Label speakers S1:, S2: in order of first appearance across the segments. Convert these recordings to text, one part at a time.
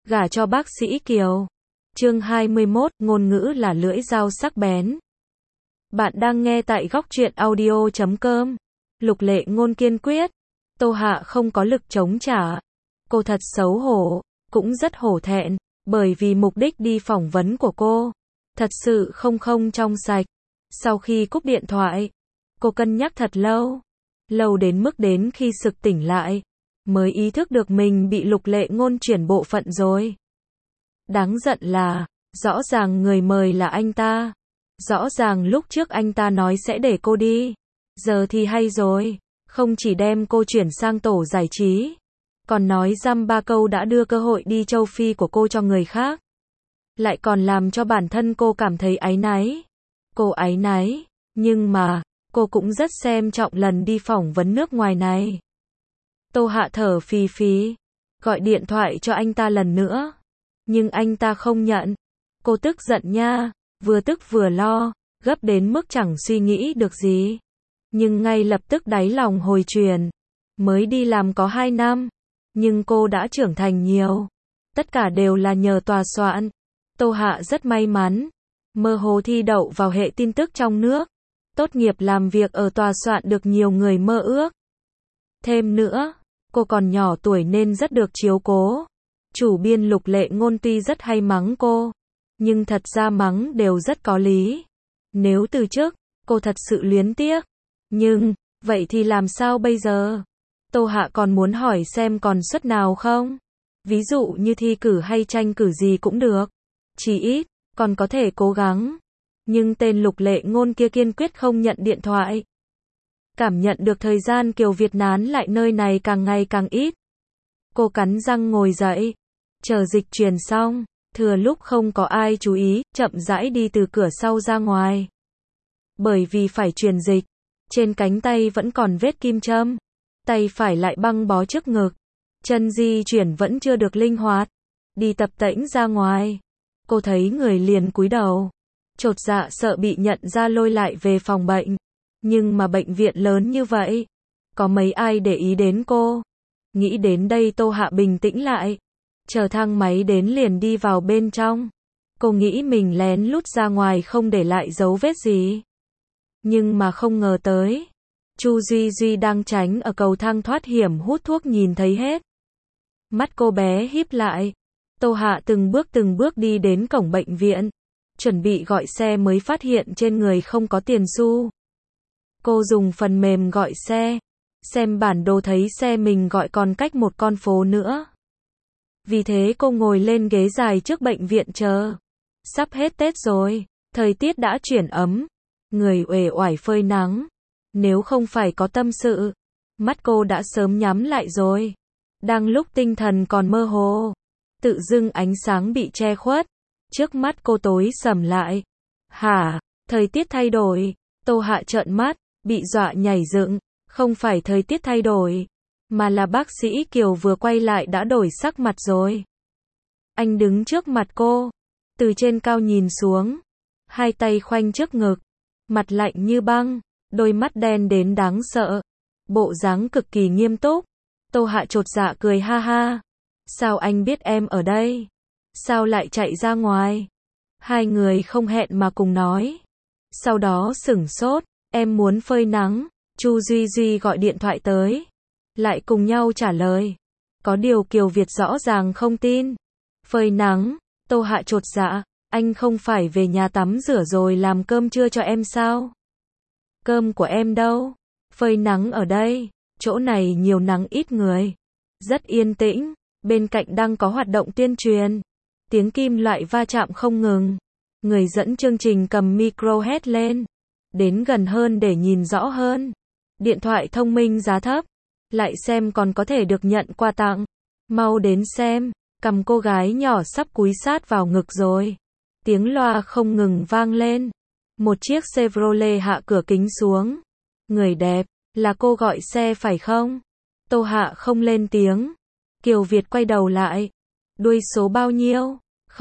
S1: Gả cho bác sĩ Kiều. Chương 21, ngôn ngữ là lưỡi dao sắc bén. Bạn đang nghe tại góc truyện audio.com. Lục Lệ Ngôn kiên quyết. Tô Hạ không có lực chống trả. Cô thật xấu hổ, cũng rất hổ thẹn, bởi vì mục đích đi phỏng vấn của cô thật sự không trong sạch. Sau khi cúp điện thoại, cô cân nhắc thật lâu. Lâu đến mức đến khi sực tỉnh lại, mới ý thức được mình bị Lục Lệ Ngôn chuyển bộ phận rồi. Đáng giận là, rõ ràng người mời là anh ta. Rõ ràng lúc trước anh ta nói sẽ để cô đi. Giờ thì hay rồi, không chỉ đem cô chuyển sang tổ giải trí, còn nói dăm ba câu đã đưa cơ hội đi châu Phi của cô cho người khác. Lại còn làm cho bản thân cô cảm thấy áy náy. Cô áy náy, nhưng mà, cô cũng rất xem trọng lần đi phỏng vấn nước ngoài này. Tô Hạ thở phì phì, gọi điện thoại cho anh ta lần nữa. Nhưng anh ta không nhận. Cô tức giận nha, vừa tức vừa lo, gấp đến mức chẳng suy nghĩ được gì. Nhưng ngay lập tức đáy lòng hồi truyền. Mới đi làm có 2 năm, nhưng cô đã trưởng thành nhiều. Tất cả đều là nhờ tòa soạn. Tô Hạ rất may mắn, mơ hồ thi đậu vào hệ tin tức trong nước. Tốt nghiệp làm việc ở tòa soạn được nhiều người mơ ước. Thêm nữa, cô còn nhỏ tuổi nên rất được chiếu cố. Chủ biên Lục Lệ Ngôn tuy rất hay mắng cô, nhưng thật ra mắng đều rất có lý. Nếu từ chức, cô thật sự luyến tiếc. Nhưng, vậy thì làm sao bây giờ? Tô Hạ còn muốn hỏi xem còn suất nào không? Ví dụ như thi cử hay tranh cử gì cũng được. Chỉ ít, còn có thể cố gắng. Nhưng tên Lục Lệ Ngôn kia kiên quyết không nhận điện thoại. Cảm nhận được thời gian Kiều Việt nán lại nơi này càng ngày càng ít. Cô cắn răng ngồi dậy. Chờ dịch truyền xong, thừa lúc không có ai chú ý, chậm rãi đi từ cửa sau ra ngoài. Bởi vì phải truyền dịch, trên cánh tay vẫn còn vết kim châm, tay phải lại băng bó trước ngực, chân di chuyển vẫn chưa được linh hoạt. Đi tập tễnh ra ngoài, cô thấy người liền cúi đầu, chột dạ sợ bị nhận ra lôi lại về phòng bệnh. Nhưng mà bệnh viện lớn như vậy, có mấy ai để ý đến cô? Nghĩ đến đây Tô Hạ bình tĩnh lại. Chờ thang máy đến liền đi vào bên trong. Cô nghĩ mình lén lút ra ngoài không để lại dấu vết gì. Nhưng mà không ngờ tới, Chu Duy Duy đang tránh ở cầu thang thoát hiểm hút thuốc nhìn thấy hết. Mắt cô bé híp lại. Tô Hạ từng bước đi đến cổng bệnh viện, chuẩn bị gọi xe mới phát hiện trên người không có tiền xu. Cô dùng phần mềm gọi xe, xem bản đồ thấy xe mình gọi còn cách một con phố nữa. Vì thế cô ngồi lên ghế dài trước bệnh viện chờ. Sắp hết Tết rồi, thời tiết đã chuyển ấm, người uể oải phơi nắng. Nếu không phải có tâm sự, mắt cô đã sớm nhắm lại rồi. Đang lúc tinh thần còn mơ hồ, tự dưng ánh sáng bị che khuất, trước mắt cô tối sầm lại. Hả, thời tiết thay đổi? Tô Hạ trợn mắt, bị dọa nhảy dựng. Không phải thời tiết thay đổi, mà là bác sĩ Kiều vừa quay lại đã đổi sắc mặt rồi. Anh đứng trước mặt cô, từ trên cao nhìn xuống, hai tay khoanh trước ngực, mặt lạnh như băng, đôi mắt đen đến đáng sợ, bộ dáng cực kỳ nghiêm túc. Tô Hạ chột dạ cười ha ha. Sao anh biết em ở đây? Sao lại chạy ra ngoài? Hai người không hẹn mà cùng nói. Sau đó sửng sốt, em muốn phơi nắng. Chu Duy Duy gọi điện thoại tới, lại cùng nhau trả lời. Có điều Kiều Việt rõ ràng không tin. Phơi nắng? Tô Hạ chột dạ, anh không phải về nhà tắm rửa rồi làm cơm trưa cho em sao? Cơm của em đâu? Phơi nắng ở đây, chỗ này nhiều nắng ít người. Rất yên tĩnh, bên cạnh đang có hoạt động tuyên truyền. Tiếng kim loại va chạm không ngừng. Người dẫn chương trình cầm micro hét lên. Đến gần hơn để nhìn rõ hơn. Điện thoại thông minh giá thấp, lại xem còn có thể được nhận quà tặng. Mau đến xem, cầm cô gái nhỏ sắp cúi sát vào ngực rồi. Tiếng loa không ngừng vang lên. Một chiếc Chevrolet hạ cửa kính xuống. Người đẹp, là cô gọi xe phải không? Tô Hạ không lên tiếng. Kiều Việt quay đầu lại. Đuôi số bao nhiêu?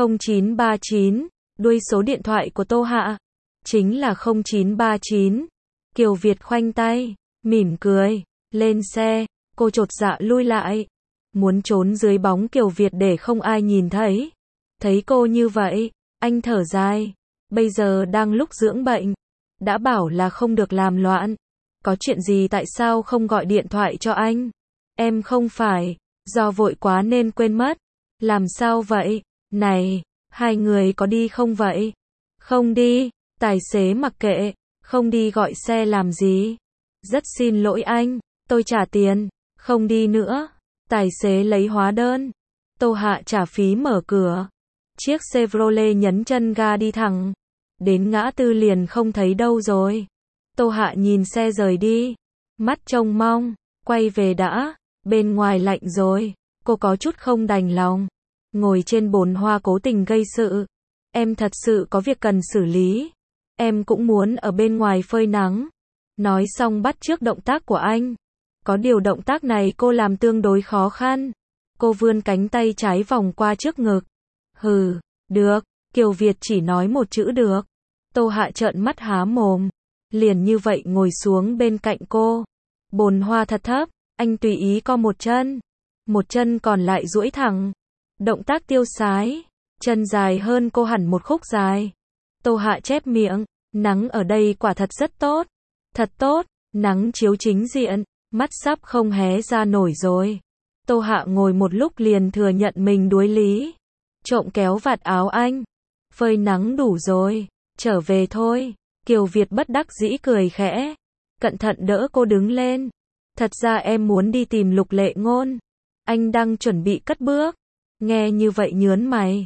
S1: 0939, đuôi số điện thoại của Tô Hạ. Chính là 0939. Kiều Việt khoanh tay, mỉm cười, lên xe. Cô chột dạ lui lại. muốn trốn dưới bóng Kiều Việt để không ai nhìn thấy. Thấy cô như vậy, anh thở dài, bây giờ đang lúc dưỡng bệnh, đã bảo là không được làm loạn. Có chuyện gì tại sao không gọi điện thoại cho anh? Em không phải, do vội quá nên quên mất. Làm sao vậy? Này, hai người có đi không vậy? Không đi, tài xế mặc kệ, không đi gọi xe làm gì? Rất xin lỗi anh, tôi trả tiền, không đi nữa. Tài xế lấy hóa đơn. Tô Hạ trả phí mở cửa. Chiếc Chevrolet nhấn chân ga đi thẳng. Đến ngã tư liền không thấy đâu rồi. Tô Hạ nhìn xe rời đi. Mắt trông mong, quay về đã, bên ngoài lạnh rồi. Cô có chút không đành lòng. Ngồi trên bồn hoa cố tình gây sự. Em thật sự có việc cần xử lý. Em cũng muốn ở bên ngoài phơi nắng. Nói xong bắt chước động tác của anh. Có điều động tác này cô làm tương đối khó khăn. Cô vươn cánh tay trái vòng qua trước ngực. Hừ, được, Kiều Việt chỉ nói một chữ được. Tô Hạ trợn mắt há mồm. Liền như vậy ngồi xuống bên cạnh cô. Bồn hoa thật thấp, anh tùy ý co một chân còn lại duỗi thẳng. Động tác tiêu sái, chân dài hơn cô hẳn một khúc dài. Tô Hạ chép miệng, nắng ở đây quả thật rất tốt. Thật tốt, nắng chiếu chính diện, mắt sắp không hé ra nổi rồi. Tô Hạ ngồi một lúc liền thừa nhận mình đuối lý. Trộm kéo vạt áo anh. Phơi nắng đủ rồi, trở về thôi. Kiều Việt bất đắc dĩ cười khẽ. Cẩn thận đỡ cô đứng lên. Thật ra em muốn đi tìm Lục Lệ Ngôn. Anh đang chuẩn bị cất bước. Nghe như vậy nhớn mày.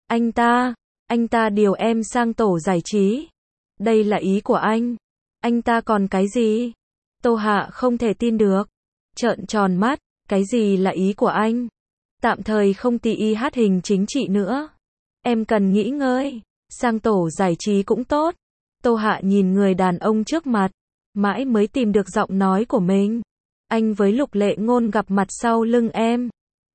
S1: Anh ta điều em sang tổ giải trí. Đây là ý của anh. Anh ta còn cái gì? Tô Hạ không thể tin được. Trợn tròn mắt, cái gì là ý của anh? Tạm thời không tì hát hình chính trị nữa. Em cần nghỉ ngơi. Sang tổ giải trí cũng tốt. Tô Hạ nhìn người đàn ông trước mặt. Mãi mới tìm được giọng nói của mình. Anh với Lục Lệ Ngôn gặp mặt sau lưng em.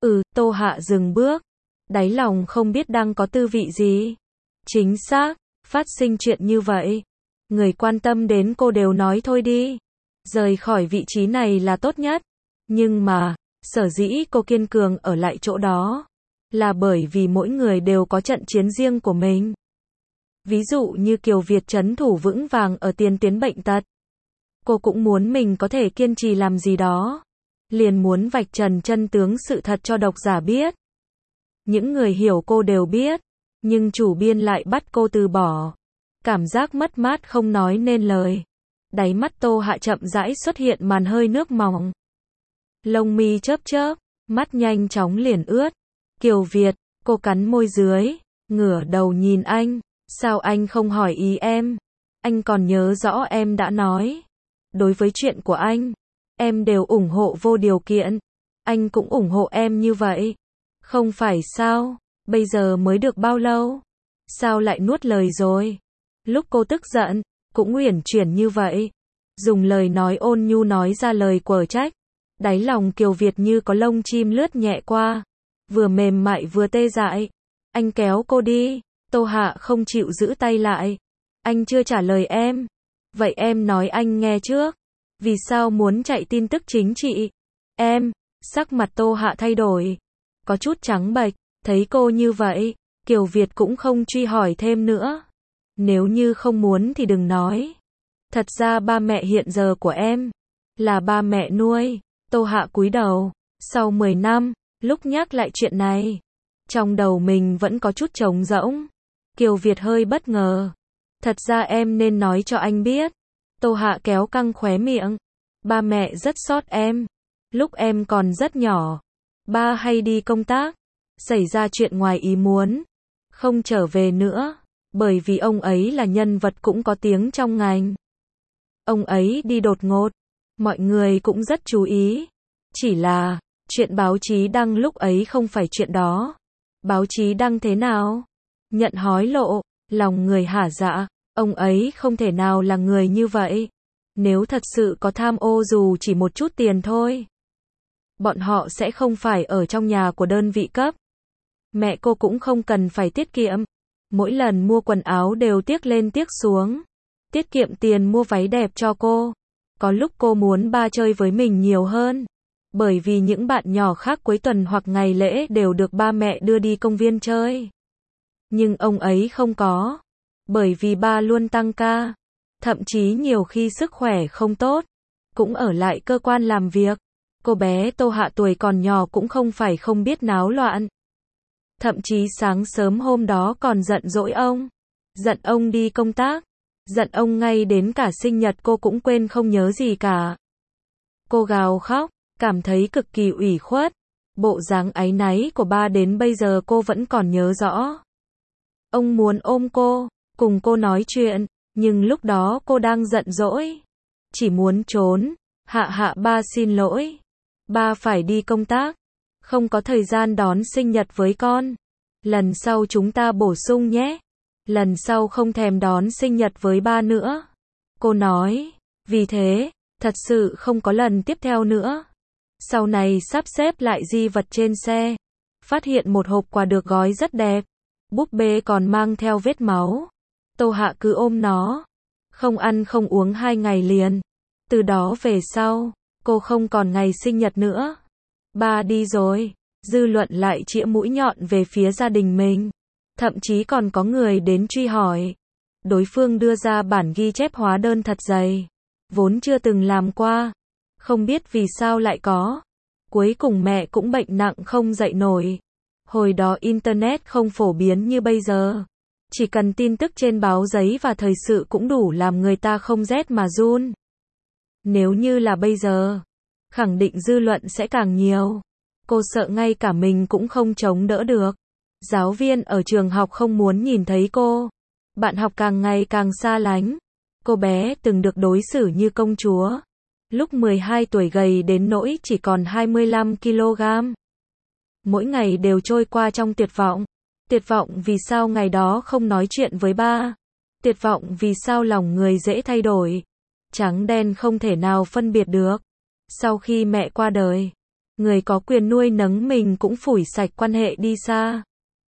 S1: Tô Hạ dừng bước. Đáy lòng không biết đang có tư vị gì. Chính xác, phát sinh chuyện như vậy. Người quan tâm đến cô đều nói thôi đi. Rời khỏi vị trí này là tốt nhất. Nhưng mà, sở dĩ cô kiên cường ở lại chỗ đó. Là bởi vì mỗi người đều có trận chiến riêng của mình. Ví dụ như Kiều Việt trấn thủ vững vàng ở tiền tuyến bệnh tật. Cô cũng muốn mình có thể kiên trì làm gì đó. Liền muốn vạch trần chân tướng sự thật cho độc giả biết. Những người hiểu cô đều biết. Nhưng chủ biên lại bắt cô từ bỏ. Cảm giác mất mát không nói nên lời. Đáy mắt Tô Hạ chậm rãi xuất hiện màn hơi nước mỏng. Lông mi chớp chớp, mắt nhanh chóng liền ướt. Kiều Việt, cô cắn môi dưới, ngửa đầu nhìn anh. Sao anh không hỏi ý em? Anh còn nhớ rõ em đã nói. Đối với chuyện của anh, em đều ủng hộ vô điều kiện. Anh cũng ủng hộ em như vậy. Không phải sao? Bây giờ mới được bao lâu? Sao lại nuốt lời rồi? Lúc cô tức giận, cũng uyển chuyển như vậy. Dùng lời nói ôn nhu nói ra lời quở trách. Đáy lòng Kiều Việt như có lông chim lướt nhẹ qua. Vừa mềm mại vừa tê dại. Anh kéo cô đi. Tô Hạ không chịu giữ tay lại. Anh chưa trả lời em. Vậy em nói anh nghe trước. Vì sao muốn chạy tin tức chính trị? Em, sắc mặt Tô Hạ thay đổi. Có chút trắng bệch, thấy cô như vậy, Kiều Việt cũng không truy hỏi thêm nữa. Nếu như không muốn thì đừng nói. Thật ra ba mẹ hiện giờ của em là ba mẹ nuôi. Tô Hạ cúi đầu. Sau 10 năm, lúc nhắc lại chuyện này, trong đầu mình vẫn có chút trống rỗng. Kiều Việt hơi bất ngờ. Thật ra em nên nói cho anh biết. Tô Hạ kéo căng khóe miệng. Ba mẹ rất xót em. Lúc em còn rất nhỏ, ba hay đi công tác. Xảy ra chuyện ngoài ý muốn. Không trở về nữa. Bởi vì ông ấy là nhân vật cũng có tiếng trong ngành. Ông ấy đi đột ngột. Mọi người cũng rất chú ý. Chỉ là, chuyện báo chí đăng lúc ấy không phải chuyện đó. Báo chí đăng thế nào? Nhận hối lộ, lòng người hả dạ. Ông ấy không thể nào là người như vậy. Nếu thật sự có tham ô dù chỉ một chút tiền thôi, bọn họ sẽ không phải ở trong nhà của đơn vị cấp. Mẹ cô cũng không cần phải tiết kiệm. Mỗi lần mua quần áo đều tiếc lên tiếc xuống. Tiết kiệm tiền mua váy đẹp cho cô. Có lúc cô muốn ba chơi với mình nhiều hơn. Bởi vì những bạn nhỏ khác cuối tuần hoặc ngày lễ đều được ba mẹ đưa đi công viên chơi. Nhưng ông ấy không có. Bởi vì ba luôn tăng ca. Thậm chí nhiều khi sức khỏe không tốt, cũng ở lại cơ quan làm việc. Cô bé Tô Hạ tuổi còn nhỏ cũng không phải không biết náo loạn. Thậm chí sáng sớm hôm đó còn giận dỗi ông. Giận ông đi công tác. Giận ông ngay đến cả sinh nhật cô cũng quên không nhớ gì cả. Cô gào khóc, cảm thấy cực kỳ ủy khuất. Bộ dáng áy náy của ba đến bây giờ cô vẫn còn nhớ rõ. Ông muốn ôm cô, cùng cô nói chuyện, nhưng lúc đó cô đang giận dỗi. Chỉ muốn trốn. Hạ ba xin lỗi. Ba phải đi công tác. Không có thời gian đón sinh nhật với con. Lần sau chúng ta bổ sung nhé. Lần sau không thèm đón sinh nhật với ba nữa. Cô nói. Vì thế, thật sự không có lần tiếp theo nữa. Sau này sắp xếp lại di vật trên xe. Phát hiện một hộp quà được gói rất đẹp. Búp bê còn mang theo vết máu. Tô Hạ cứ ôm nó. Không ăn không uống 2 ngày liền. Từ đó về sau, cô không còn ngày sinh nhật nữa. Ba đi rồi. Dư luận lại chĩa mũi nhọn về phía gia đình mình. Thậm chí còn có người đến truy hỏi. Đối phương đưa ra bản ghi chép hóa đơn thật dày. Vốn chưa từng làm qua. Không biết vì sao lại có. Cuối cùng mẹ cũng bệnh nặng không dậy nổi. Hồi đó Internet không phổ biến như bây giờ. Chỉ cần tin tức trên báo giấy và thời sự cũng đủ làm người ta không rét mà run. Nếu như là bây giờ, khẳng định dư luận sẽ càng nhiều. Cô sợ ngay cả mình cũng không chống đỡ được. Giáo viên ở trường học không muốn nhìn thấy cô. Bạn học càng ngày càng xa lánh. Cô bé từng được đối xử như công chúa. Lúc 12 tuổi gầy đến nỗi chỉ còn 25 kg. Mỗi ngày đều trôi qua trong tuyệt vọng. Tuyệt vọng vì sao ngày đó không nói chuyện với ba. Tuyệt vọng vì sao lòng người dễ thay đổi. Trắng đen không thể nào phân biệt được. Sau khi mẹ qua đời, người có quyền nuôi nấng mình cũng phủi sạch quan hệ đi xa.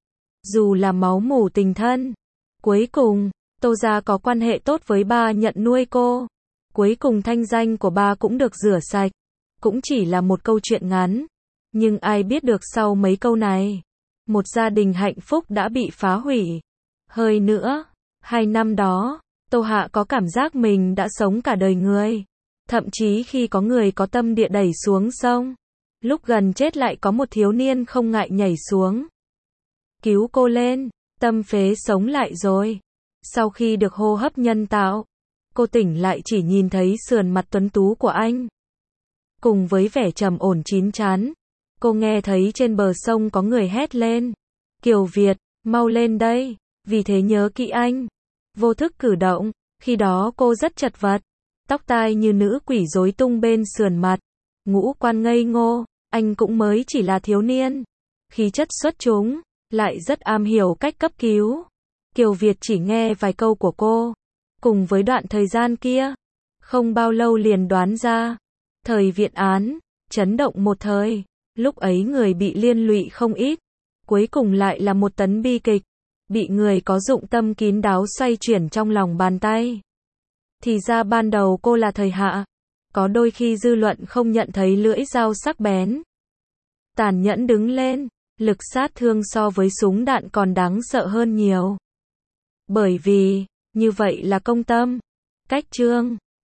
S1: Dù là máu mủ tình thân. Cuối cùng, Tô gia có quan hệ tốt với ba nhận nuôi cô. Cuối cùng thanh danh của ba cũng được rửa sạch. Cũng chỉ là một câu chuyện ngắn. Nhưng ai biết được sau mấy câu này, một gia đình hạnh phúc đã bị phá hủy. Hơi nữa, 2 năm đó, Tô Hạ có cảm giác mình đã sống cả đời người. Thậm chí khi có người có tâm địa đẩy xuống sông, lúc gần chết lại có một thiếu niên không ngại nhảy xuống. Cứu cô lên, tâm phế sống lại rồi. Sau khi được hô hấp nhân tạo, cô tỉnh lại chỉ nhìn thấy sườn mặt tuấn tú của anh. Cùng với vẻ trầm ổn chín chắn, cô nghe thấy trên bờ sông có người hét lên. Kiều Việt, mau lên đây, vì thế nhớ kỹ anh. Vô thức cử động, khi đó cô rất chật vật. Tóc tai như nữ quỷ rối tung bên sườn mặt. Ngũ quan ngây ngô, anh cũng mới chỉ là thiếu niên. Khí chất xuất chúng, lại rất am hiểu cách cấp cứu. Kiều Việt chỉ nghe vài câu của cô. Cùng với đoạn thời gian kia, không bao lâu liền đoán ra. Thời Viện án, chấn động một thời. Lúc ấy người bị liên lụy không ít. Cuối cùng lại là một tấn bi kịch. Bị người có dụng tâm kín đáo xoay chuyển trong lòng bàn tay. Thì ra ban đầu cô là thời Hạ. Có đôi khi dư luận không nhận thấy lưỡi dao sắc bén. Tàn nhẫn đứng lên. Lực sát thương so với súng đạn còn đáng sợ hơn nhiều. Bởi vì, như vậy là công tâm. Cách chương